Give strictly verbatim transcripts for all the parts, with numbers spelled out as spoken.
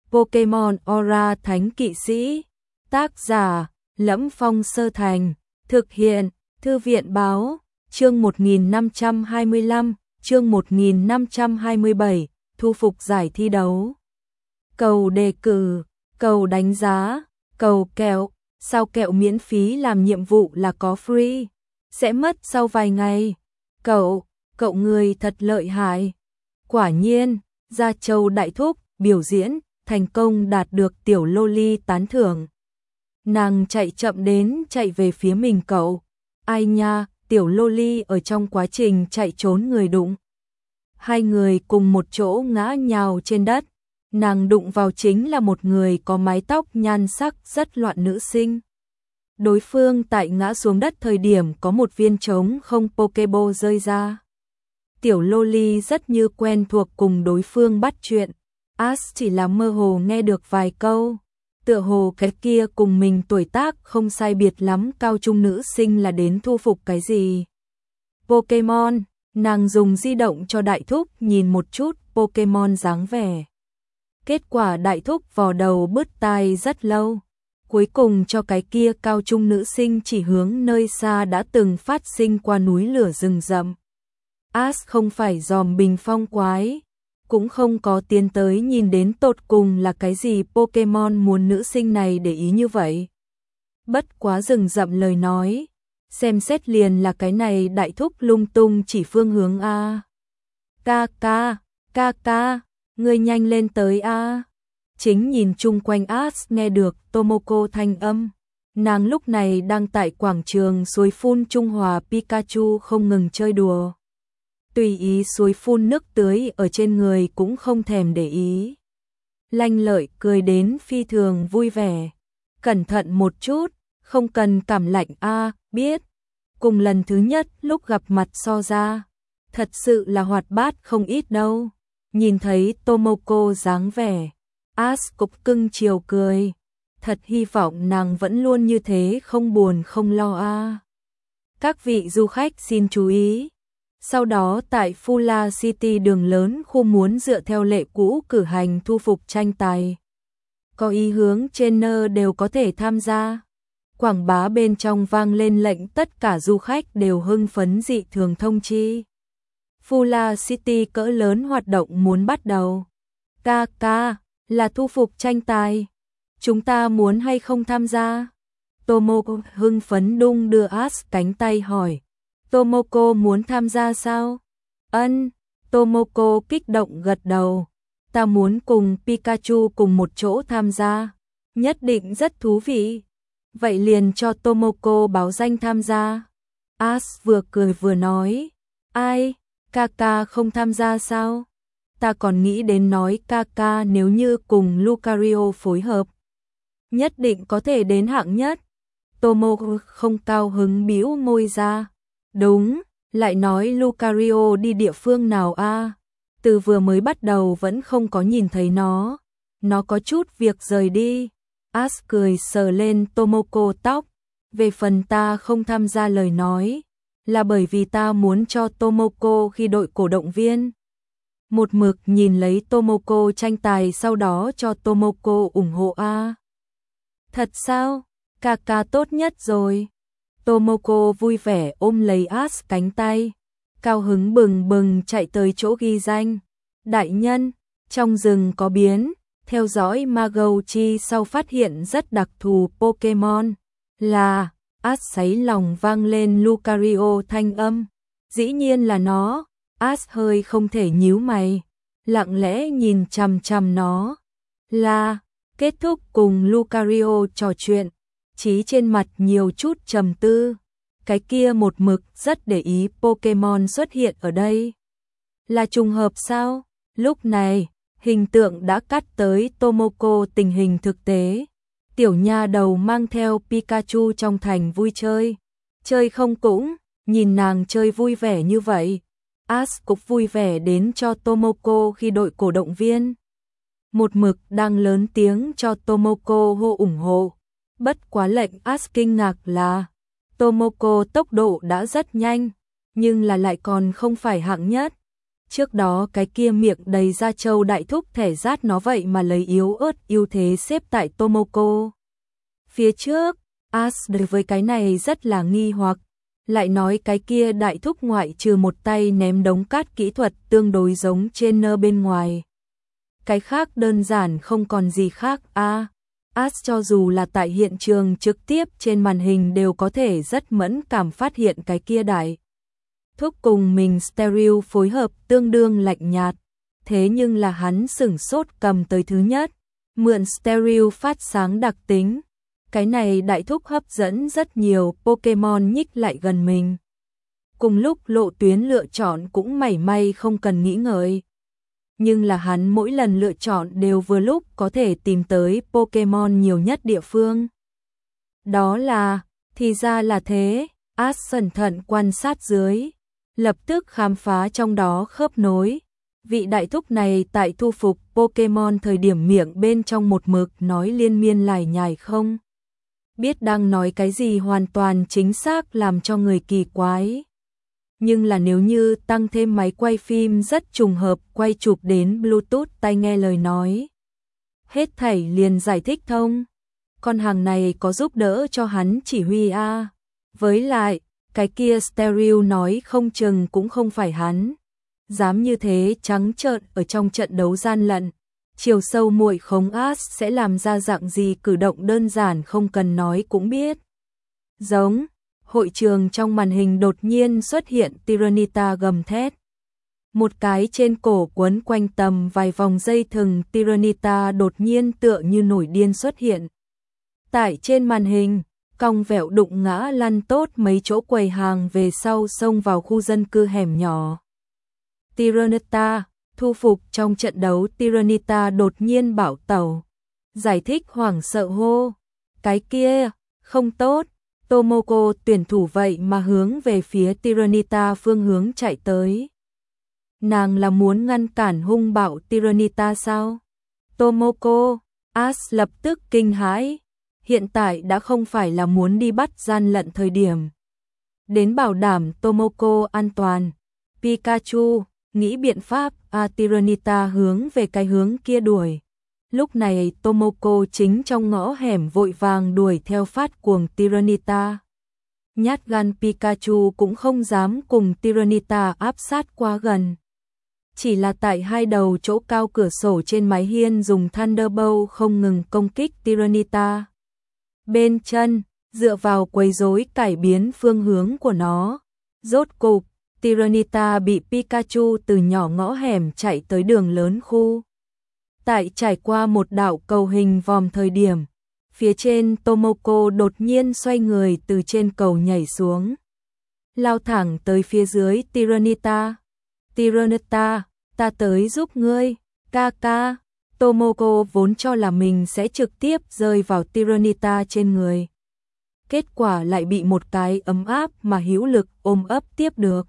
Pokemon Aura Thánh Kỵ Sĩ. Tác giả: Lẫm Phong Sơ Thành. Thực hiện: Thư viện báo. Chương một nghìn năm trăm hai mươi lăm, chương một nghìn năm trăm hai mươi bảy, thu phục giải thi đấu. Cầu đề cử, cầu đánh giá, cầu kẹo, sao kẹo miễn phí làm nhiệm vụ là có free, sẽ mất sau vài ngày. Cậu, cậu người thật lợi hại. Quả nhiên, Gia Châu đại thúc biểu diễn thành công đạt được tiểu loli tán thưởng. Nàng chạy chậm đến chạy về phía mình cậu. Ai nha, tiểu loli ở trong quá trình chạy trốn người đụng. Hai người cùng một chỗ ngã nhào trên đất. Nàng đụng vào chính là một người có mái tóc nhan sắc rất loạn nữ sinh. Đối phương tại ngã xuống đất thời điểm có một viên trống không Pokeball rơi ra. Tiểu loli rất như quen thuộc cùng đối phương bắt chuyện. Ash chỉ là mơ hồ nghe được vài câu. Tựa hồ cái kia cùng mình tuổi tác không sai biệt lắm cao trung nữ sinh là đến thu phục cái gì. Pokemon, nàng dùng di động cho đại thúc nhìn một chút Pokemon dáng vẻ. Kết quả đại thúc vò đầu bứt tai rất lâu. Cuối cùng cho cái kia cao trung nữ sinh chỉ hướng nơi xa đã từng phát sinh qua núi lửa rừng rậm. Ash không phải dòm bình phong quái, cũng không có tiến tới nhìn đến tột cùng là cái gì Pokemon muốn nữ sinh này để ý như vậy. Bất quá rừng rậm lời nói, xem xét liền là cái này đại thúc lung tung chỉ phương hướng A. Ca ca, ca ca, ngươi nhanh lên tới A. Chính nhìn chung quanh Ash nghe được Tomoko thanh âm. Nàng lúc này đang tại quảng trường suối phun Trung Hòa Pikachu không ngừng chơi đùa. Tùy ý suối phun nước tưới ở trên người cũng không thèm để ý. Lanh Lợi cười đến phi thường vui vẻ. Cẩn thận một chút, không cần cảm lạnh a, biết. Cùng lần thứ nhất lúc gặp mặt so ra, thật sự là hoạt bát không ít đâu. Nhìn thấy Tomoko dáng vẻ, Ash cục cưng chiều cười. Thật hy vọng nàng vẫn luôn như thế không buồn không lo a. Các vị du khách xin chú ý. Sau đó tại Fula City đường lớn khu muốn dựa theo lệ cũ cử hành thu phục tranh tài. Có ý hướng trainer đều có thể tham gia. Quảng bá bên trong vang lên lệnh tất cả du khách đều hưng phấn dị thường thông chi. Fula City cỡ lớn hoạt động muốn bắt đầu. Ca ca, là thu phục tranh tài. Chúng ta muốn hay không tham gia? Tomoko hưng phấn đung đưa Ash cánh tay hỏi. Tomoko muốn tham gia sao? Ân, Tomoko kích động gật đầu. Ta muốn cùng Pikachu cùng một chỗ tham gia. Nhất định rất thú vị. Vậy liền cho Tomoko báo danh tham gia. Ash vừa cười vừa nói. Ai? Kaka không tham gia sao? Ta còn nghĩ đến nói Kaka nếu như cùng Lucario phối hợp. Nhất định có thể đến hạng nhất. Tomoko không cao hứng bĩu môi ra. Đúng, lại nói Lucario đi địa phương nào a? Từ vừa mới bắt đầu vẫn không có nhìn thấy nó. Nó có chút việc rời đi. Ash cười sờ lên Tomoko tóc. Về phần ta không tham gia lời nói, là bởi vì ta muốn cho Tomoko khi đội cổ động viên. Một mực nhìn lấy Tomoko tranh tài sau đó cho Tomoko ủng hộ a. Thật sao? Kaka tốt nhất rồi. Tomoko vui vẻ ôm lấy Ash cánh tay, cao hứng bừng bừng chạy tới chỗ ghi danh. Đại nhân, trong rừng có biến, theo dõi Magouchi sau phát hiện rất đặc thù Pokemon. Là, Ash sấy lòng vang lên Lucario thanh âm. Dĩ nhiên là nó. Ash hơi không thể nhíu mày, lặng lẽ nhìn chằm chằm nó. Là, kết thúc cùng Lucario trò chuyện. Chí trên mặt nhiều chút trầm tư. Cái kia một mực rất để ý Pokemon xuất hiện ở đây. Là trùng hợp sao? Lúc này, hình tượng đã cắt tới Tomoko tình hình thực tế. Tiểu nha đầu mang theo Pikachu trong thành vui chơi. Chơi không cũng, nhìn nàng chơi vui vẻ như vậy. Ash cũng vui vẻ đến cho Tomoko khi đội cổ động viên. Một mực đang lớn tiếng cho Tomoko hô ủng hộ. Bất quá lệnh Ash kinh ngạc là Tomoko tốc độ đã rất nhanh, nhưng là lại còn không phải hạng nhất. Trước đó cái kia miệng đầy da trâu đại thúc thẻ rát nó vậy mà lấy yếu ớt ưu thế xếp tại Tomoko phía trước. Ash đối với cái này rất là nghi hoặc, lại nói cái kia đại thúc ngoại trừ một tay ném đống cát kỹ thuật tương đối giống trên nơ bên ngoài, cái khác đơn giản không còn gì khác a. À, Ash cho dù là tại hiện trường trực tiếp trên màn hình đều có thể rất mẫn cảm phát hiện cái kia đại thúc cùng mình stereo phối hợp tương đương lạnh nhạt, thế nhưng là hắn sửng sốt cầm tới thứ nhất, mượn stereo phát sáng đặc tính. Cái này đại thúc hấp dẫn rất nhiều Pokemon nhích lại gần mình. Cùng lúc lộ tuyến lựa chọn cũng mảy may không cần nghĩ ngợi. Nhưng là hắn mỗi lần lựa chọn đều vừa lúc có thể tìm tới Pokemon nhiều nhất địa phương. Đó là, thì ra là thế, Ash cẩn thận quan sát dưới, lập tức khám phá trong đó khớp nối. Vị đại thúc này tại thu phục Pokemon thời điểm miệng bên trong một mực nói liên miên lải nhải không biết đang nói cái gì hoàn toàn chính xác làm cho người kỳ quái. Nhưng là nếu như tăng thêm máy quay phim rất trùng hợp quay chụp đến Bluetooth tai nghe lời nói, hết thảy liền giải thích thông. Con hàng này có giúp đỡ cho hắn chỉ huy a. À. Với lại, cái kia stereo nói không chừng cũng không phải hắn. Dám như thế trắng trợn ở trong trận đấu gian lận. Chiều sâu muội khống Ash sẽ làm ra dạng gì cử động đơn giản không cần nói cũng biết. Giống, hội trường trong màn hình đột nhiên xuất hiện Tyranitar gầm thét. Một cái trên cổ quấn quanh tầm vài vòng dây thừng Tyranitar đột nhiên tựa như nổi điên xuất hiện. Tại trên màn hình, cong vẹo đụng ngã lăn tốt mấy chỗ quầy hàng về sau xông vào khu dân cư hẻm nhỏ. Tyranitar thu phục trong trận đấu. Tyranitar đột nhiên bảo tẩu, giải thích hoảng sợ hô, cái kia, không tốt. Tomoko tuyển thủ vậy mà hướng về phía Tyranitar phương hướng chạy tới. Nàng là muốn ngăn cản hung bạo Tyranitar sao? Tomoko, Ash lập tức kinh hãi, hiện tại đã không phải là muốn đi bắt gian lận thời điểm. Đến bảo đảm Tomoko an toàn, Pikachu nghĩ biện pháp, a Tyranitar hướng về cái hướng kia đuổi. Lúc này Tomoko chính trong ngõ hẻm vội vàng đuổi theo phát cuồng Tyranitar. Nhát gan Pikachu cũng không dám cùng Tyranitar áp sát quá gần. Chỉ là tại hai đầu chỗ cao cửa sổ trên mái hiên dùng Thunderbolt không ngừng công kích Tyranitar. Bên chân, dựa vào quấy rối cải biến phương hướng của nó. Rốt cục, Tyranitar bị Pikachu từ nhỏ ngõ hẻm chạy tới đường lớn khu. Tại trải qua một đạo cầu hình vòm thời điểm, phía trên Tomoko đột nhiên xoay người từ trên cầu nhảy xuống, lao thẳng tới phía dưới Tyranitar. Tyranitar, ta tới giúp ngươi, ca ca. Tomoko vốn cho là mình sẽ trực tiếp rơi vào Tyranitar trên người. Kết quả lại bị một cái ấm áp mà hữu lực ôm ấp tiếp được.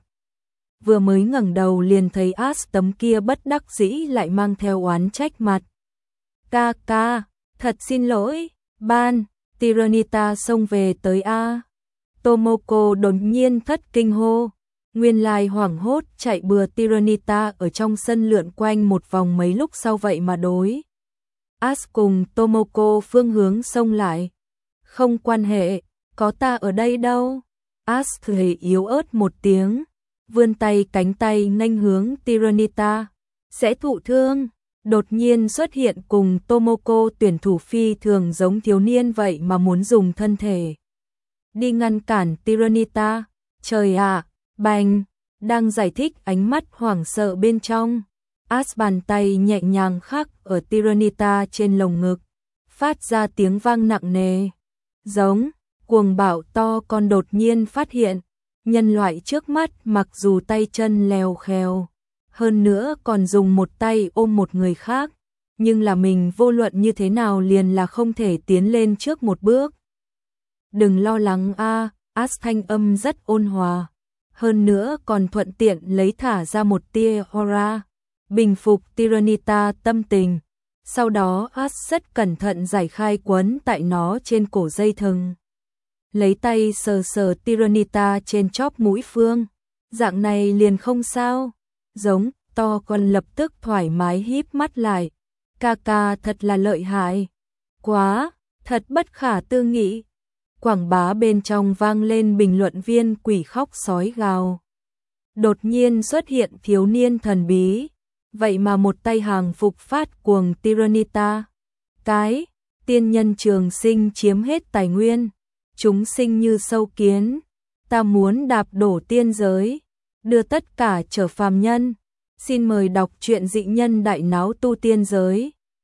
Vừa mới ngẩng đầu liền thấy Ash tấm kia bất đắc dĩ lại mang theo oán trách mặt. Ca ca, thật xin lỗi, ban, Tyranitar xông về tới a. Tomoko đột nhiên thất kinh hô, nguyên lai hoảng hốt chạy bừa Tyranitar ở trong sân lượn quanh một vòng mấy lúc sau vậy mà đối. Ash cùng Tomoko phương hướng xông lại. Không quan hệ, có ta ở đây đâu. Ash thử hề yếu ớt một tiếng, vươn tay cánh tay nghênh hướng Tyranitar, sẽ thụ thương. Đột nhiên xuất hiện cùng Tomoko tuyển thủ phi thường giống thiếu niên vậy mà muốn dùng thân thể đi ngăn cản Tyranitar. Trời ạ, bành, đang giải thích ánh mắt hoảng sợ bên trong. Ash bàn tay nhẹ nhàng khắc ở Tyranitar trên lồng ngực, phát ra tiếng vang nặng nề. Giống, cuồng bạo to con đột nhiên phát hiện. Nhân loại trước mắt mặc dù tay chân lèo khèo, hơn nữa còn dùng một tay ôm một người khác, nhưng là mình vô luận như thế nào liền là không thể tiến lên trước một bước. Đừng lo lắng a, à, Ash thanh âm rất ôn hòa, hơn nữa còn thuận tiện lấy thả ra một tia aura, bình phục Tyranitar tâm tình. Sau đó Ash rất cẩn thận giải khai quấn tại nó trên cổ dây thừng. Lấy tay sờ sờ Tyranitar trên chóp mũi phương, dạng này liền không sao. Giống, to con lập tức thoải mái híp mắt lại. Ca ca thật là lợi hại. Quá, thật bất khả tư nghị. Quảng bá bên trong vang lên bình luận viên quỷ khóc sói gào. Đột nhiên xuất hiện thiếu niên thần bí. Vậy mà một tay hàng phục phát cuồng Tyrannita. Cái, tiên nhân trường sinh chiếm hết tài nguyên. Chúng sinh như sâu kiến. Ta muốn đạp đổ tiên giới. Đưa tất cả trở phàm nhân. Xin mời đọc truyện dị nhân đại náo tu tiên giới.